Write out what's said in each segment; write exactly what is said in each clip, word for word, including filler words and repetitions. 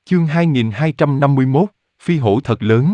Chương hai nghìn hai trăm năm mươi mốt, phi hổ thật lớn.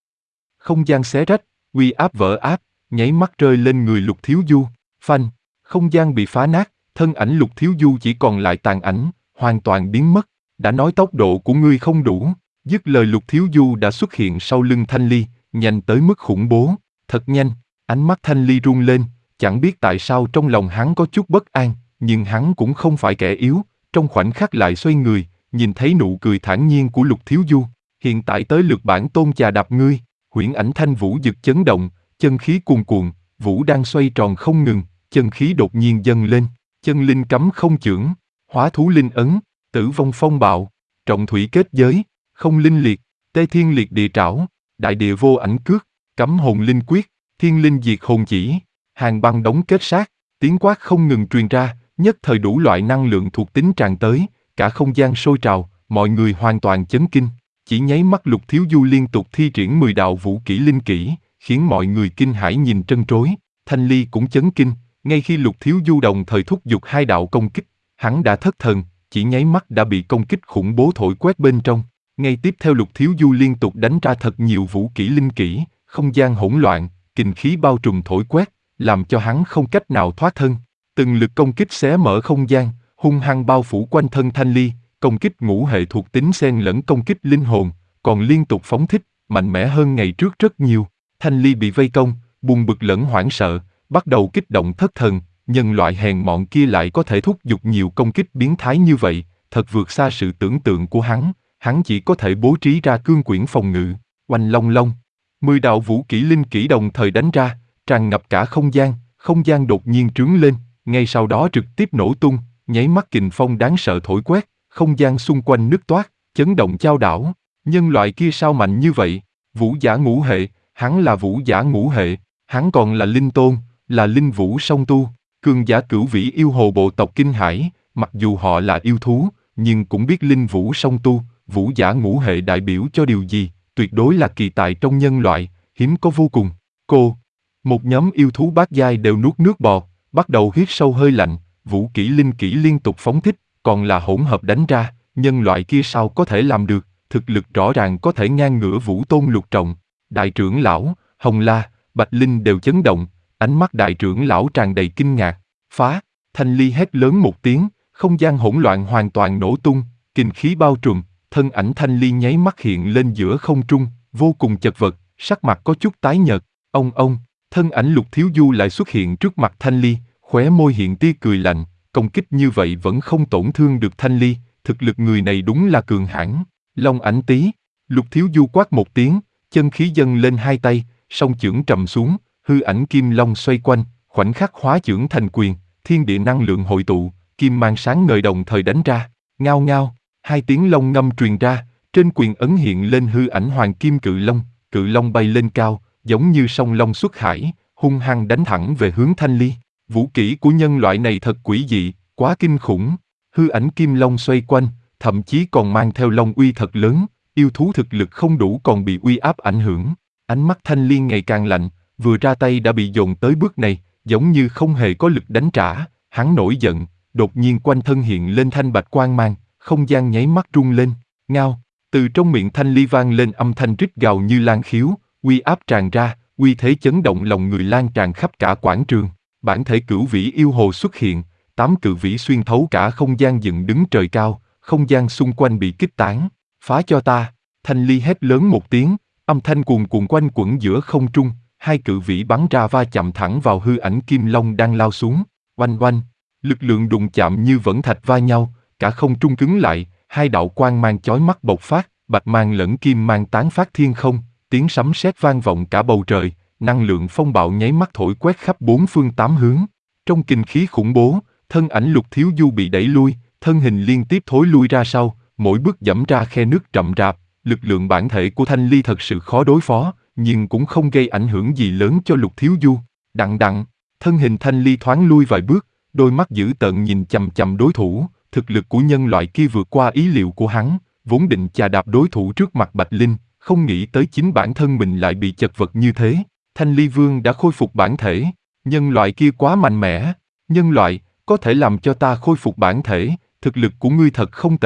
Không gian xé rách, uy áp vỡ áp, nháy mắt rơi lên người Lục Thiếu Du. Phanh, không gian bị phá nát, thân ảnh Lục Thiếu Du chỉ còn lại tàn ảnh, hoàn toàn biến mất. Đã nói tốc độ của ngươi không đủ. Dứt lời Lục Thiếu Du đã xuất hiện sau lưng Thanh Ly, nhanh tới mức khủng bố. Thật nhanh, ánh mắt Thanh Ly run lên, chẳng biết tại sao trong lòng hắn có chút bất an, nhưng hắn cũng không phải kẻ yếu, trong khoảnh khắc lại xoay người, nhìn thấy nụ cười thản nhiên của Lục Thiếu Du. Hiện tại tới lượt bản tôn chà đạp ngươi. Huyễn ảnh thanh vũ dực chấn động, chân khí cuồn cuộn, vũ đang xoay tròn không ngừng, chân khí đột nhiên dâng lên, chân linh cấm không chưởng, hóa thú linh ấn, tử vong phong bạo, trọng thủy kết giới, không linh liệt, tê thiên liệt địa trảo, đại địa vô ảnh cước, cấm hồn linh quyết, thiên linh diệt hồn chỉ, hàng băng đóng kết sát, tiếng quát không ngừng truyền ra, nhất thời đủ loại năng lượng thuộc tính tràn tới, cả không gian sôi trào, mọi người hoàn toàn chấn kinh. Chỉ nháy mắt Lục Thiếu Du liên tục thi triển mười đạo vũ kỹ linh kỹ, khiến mọi người kinh hãi nhìn trân trối. Thanh Ly cũng chấn kinh, ngay khi Lục Thiếu Du đồng thời thúc giục hai đạo công kích, hắn đã thất thần, chỉ nháy mắt đã bị công kích khủng bố thổi quét bên trong. Ngay tiếp theo Lục Thiếu Du liên tục đánh ra thật nhiều vũ kỹ linh kỹ, không gian hỗn loạn, kình khí bao trùm thổi quét, làm cho hắn không cách nào thoát thân. Từng lực công kích xé mở không gian, hung hăng bao phủ quanh thân Thanh Ly. Công kích ngũ hệ thuộc tính xen lẫn công kích linh hồn, còn liên tục phóng thích, mạnh mẽ hơn ngày trước rất nhiều. Thanh Ly bị vây công, buồn bực lẫn hoảng sợ, bắt đầu kích động thất thần, nhân loại hèn mọn kia lại có thể thúc giục nhiều công kích biến thái như vậy, thật vượt xa sự tưởng tượng của hắn, hắn chỉ có thể bố trí ra cương quyển phòng ngự, oanh long long. Mười đạo vũ kỹ linh kỹ đồng thời đánh ra, tràn ngập cả không gian, không gian đột nhiên trướng lên, ngay sau đó trực tiếp nổ tung, nháy mắt kình phong đáng sợ thổi quét. Không gian xung quanh nứt toát, chấn động chao đảo. Nhân loại kia sao mạnh như vậy? Vũ giả ngũ hệ, hắn là vũ giả ngũ hệ, hắn còn là linh tôn, là linh vũ song tu, cường giả cửu vĩ yêu hồ bộ tộc kinh hải. Mặc dù họ là yêu thú, nhưng cũng biết linh vũ song tu, vũ giả ngũ hệ đại biểu cho điều gì, tuyệt đối là kỳ tài trong nhân loại, hiếm có vô cùng. Cô, một nhóm yêu thú bát giai đều nuốt nước bọt, bắt đầu hít sâu hơi lạnh, vũ kỹ linh kỹ liên tục phóng thích. Còn là hỗn hợp đánh ra, nhân loại kia sao có thể làm được, thực lực rõ ràng có thể ngang ngửa vũ tôn lục trọng. Đại trưởng lão, Hồng La, Bạch Linh đều chấn động, ánh mắt đại trưởng lão tràn đầy kinh ngạc. Phá, Thanh Ly hét lớn một tiếng, không gian hỗn loạn hoàn toàn nổ tung, kình khí bao trùm, thân ảnh Thanh Ly nháy mắt hiện lên giữa không trung, vô cùng chật vật, sắc mặt có chút tái nhợt. Ông ông, thân ảnh Lục Thiếu Du lại xuất hiện trước mặt Thanh Ly, khóe môi hiện tia cười lạnh. Công kích như vậy vẫn không tổn thương được Thanh Ly, thực lực người này đúng là cường hãn. Long ảnh tí, Lục Thiếu Du quát một tiếng, chân khí dâng lên hai tay, song chưởng trầm xuống, hư ảnh kim long xoay quanh, khoảnh khắc hóa chưởng thành quyền, thiên địa năng lượng hội tụ, kim mang sáng ngời đồng thời đánh ra. Ngao ngao, hai tiếng long ngâm truyền ra, trên quyền ấn hiện lên hư ảnh hoàng kim cự long, cự long bay lên cao, giống như song long xuất hải, hung hăng đánh thẳng về hướng Thanh Ly. Vũ kỹ của nhân loại này thật quỷ dị, quá kinh khủng. Hư ảnh kim long xoay quanh, thậm chí còn mang theo long uy thật lớn, yêu thú thực lực không đủ còn bị uy áp ảnh hưởng. Ánh mắt Thanh Liên ngày càng lạnh, vừa ra tay đã bị dồn tới bước này, giống như không hề có lực đánh trả. Hắn nổi giận, đột nhiên quanh thân hiện lên thanh bạch quang mang, không gian nháy mắt rung lên. Ngao, từ trong miệng Thanh Ly vang lên âm thanh rít gào như lan khiếu, uy áp tràn ra, uy thế chấn động lòng người lan tràn khắp cả quảng trường. Bản thể cửu vĩ yêu hồ xuất hiện, tám cự vĩ xuyên thấu cả không gian dựng đứng trời cao, không gian xung quanh bị kích tán. Phá cho ta! Thanh Ly hét lớn một tiếng, âm thanh cuồn cuộn quanh quẩn giữa không trung, hai cự vĩ bắn ra va chạm thẳng vào hư ảnh kim long đang lao xuống. Oanh oanh, lực lượng đụng chạm như vẫn thạch va nhau, cả không trung cứng lại, hai đạo quang mang chói mắt bộc phát, bạch mang lẫn kim mang tán phát thiên không, tiếng sấm sét vang vọng cả bầu trời. Năng lượng phong bạo nháy mắt thổi quét khắp bốn phương tám hướng. Trong kình khí khủng bố, thân ảnh Lục Thiếu Du bị đẩy lui, thân hình liên tiếp thối lui ra sau, mỗi bước dẫm ra khe nước rậm rạp. Lực lượng bản thể của Thanh Ly thật sự khó đối phó, nhưng cũng không gây ảnh hưởng gì lớn cho Lục Thiếu Du. Đặng đặng, thân hình Thanh Ly thoáng lui vài bước, đôi mắt dữ tợn nhìn chằm chằm đối thủ. Thực lực của nhân loại kia vượt qua ý liệu của hắn, vốn định chà đạp đối thủ trước mặt Bạch Linh, không nghĩ tới chính bản thân mình lại bị chật vật như thế. Thanh Ly Vương đã khôi phục bản thể, nhân loại kia quá mạnh mẽ. Nhân loại, có thể làm cho ta khôi phục bản thể, thực lực của ngươi thật không tệ,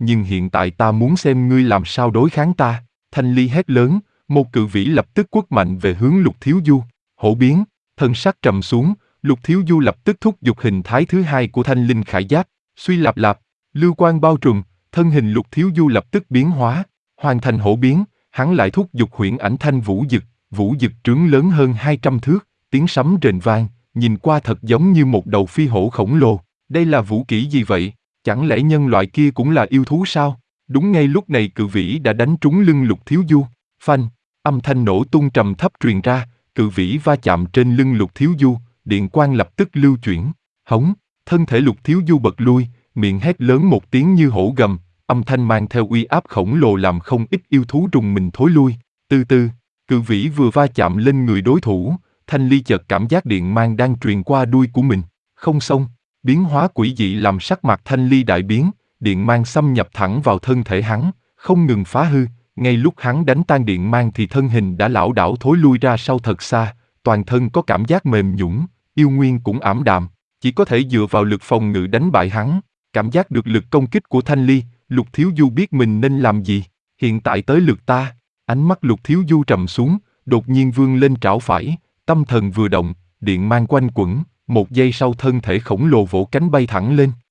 nhưng hiện tại ta muốn xem ngươi làm sao đối kháng ta. Thanh ly hét lớn, một cự vĩ lập tức quất mạnh về hướng Lục Thiếu Du. Hổ biến, thân sắc trầm xuống, Lục Thiếu Du lập tức thúc giục hình thái thứ hai của thanh linh khải giáp, suy lạp lạp, lưu quang bao trùm, thân hình Lục Thiếu Du lập tức biến hóa, hoàn thành hổ biến, hắn lại thúc giục huyễn ảnh thanh vũ dực, vũ dực trướng lớn hơn hai trăm thước, tiếng sấm rền vang, nhìn qua thật giống như một đầu phi hổ khổng lồ. Đây là vũ kỹ gì vậy? Chẳng lẽ nhân loại kia cũng là yêu thú sao? Đúng ngay lúc này cự vĩ đã đánh trúng lưng Lục Thiếu Du. Phanh, âm thanh nổ tung trầm thấp truyền ra, cự vĩ va chạm trên lưng Lục Thiếu Du, điện quang lập tức lưu chuyển. Hống, thân thể Lục Thiếu Du bật lui, miệng hét lớn một tiếng như hổ gầm, âm thanh mang theo uy áp khổng lồ làm không ít yêu thú rùng mình thối lui. Từ từ, cự vĩ vừa va chạm lên người đối thủ, Thanh Ly chợt cảm giác điện mang đang truyền qua đuôi của mình. Không xong, biến hóa quỷ dị làm sắc mặt Thanh Ly đại biến, điện mang xâm nhập thẳng vào thân thể hắn, không ngừng phá hư. Ngay lúc hắn đánh tan điện mang thì thân hình đã lảo đảo thối lui ra sau thật xa, toàn thân có cảm giác mềm nhũn, yêu nguyên cũng ảm đạm, chỉ có thể dựa vào lực phòng ngự đánh bại hắn. Cảm giác được lực công kích của Thanh Ly, Lục Thiếu Du biết mình nên làm gì. Hiện tại tới lượt ta. Ánh mắt Lục Thiếu Du trầm xuống, đột nhiên vươn lên trảo phải, tâm thần vừa động, điện mang quanh quẩn, một giây sau thân thể khổng lồ vỗ cánh bay thẳng lên.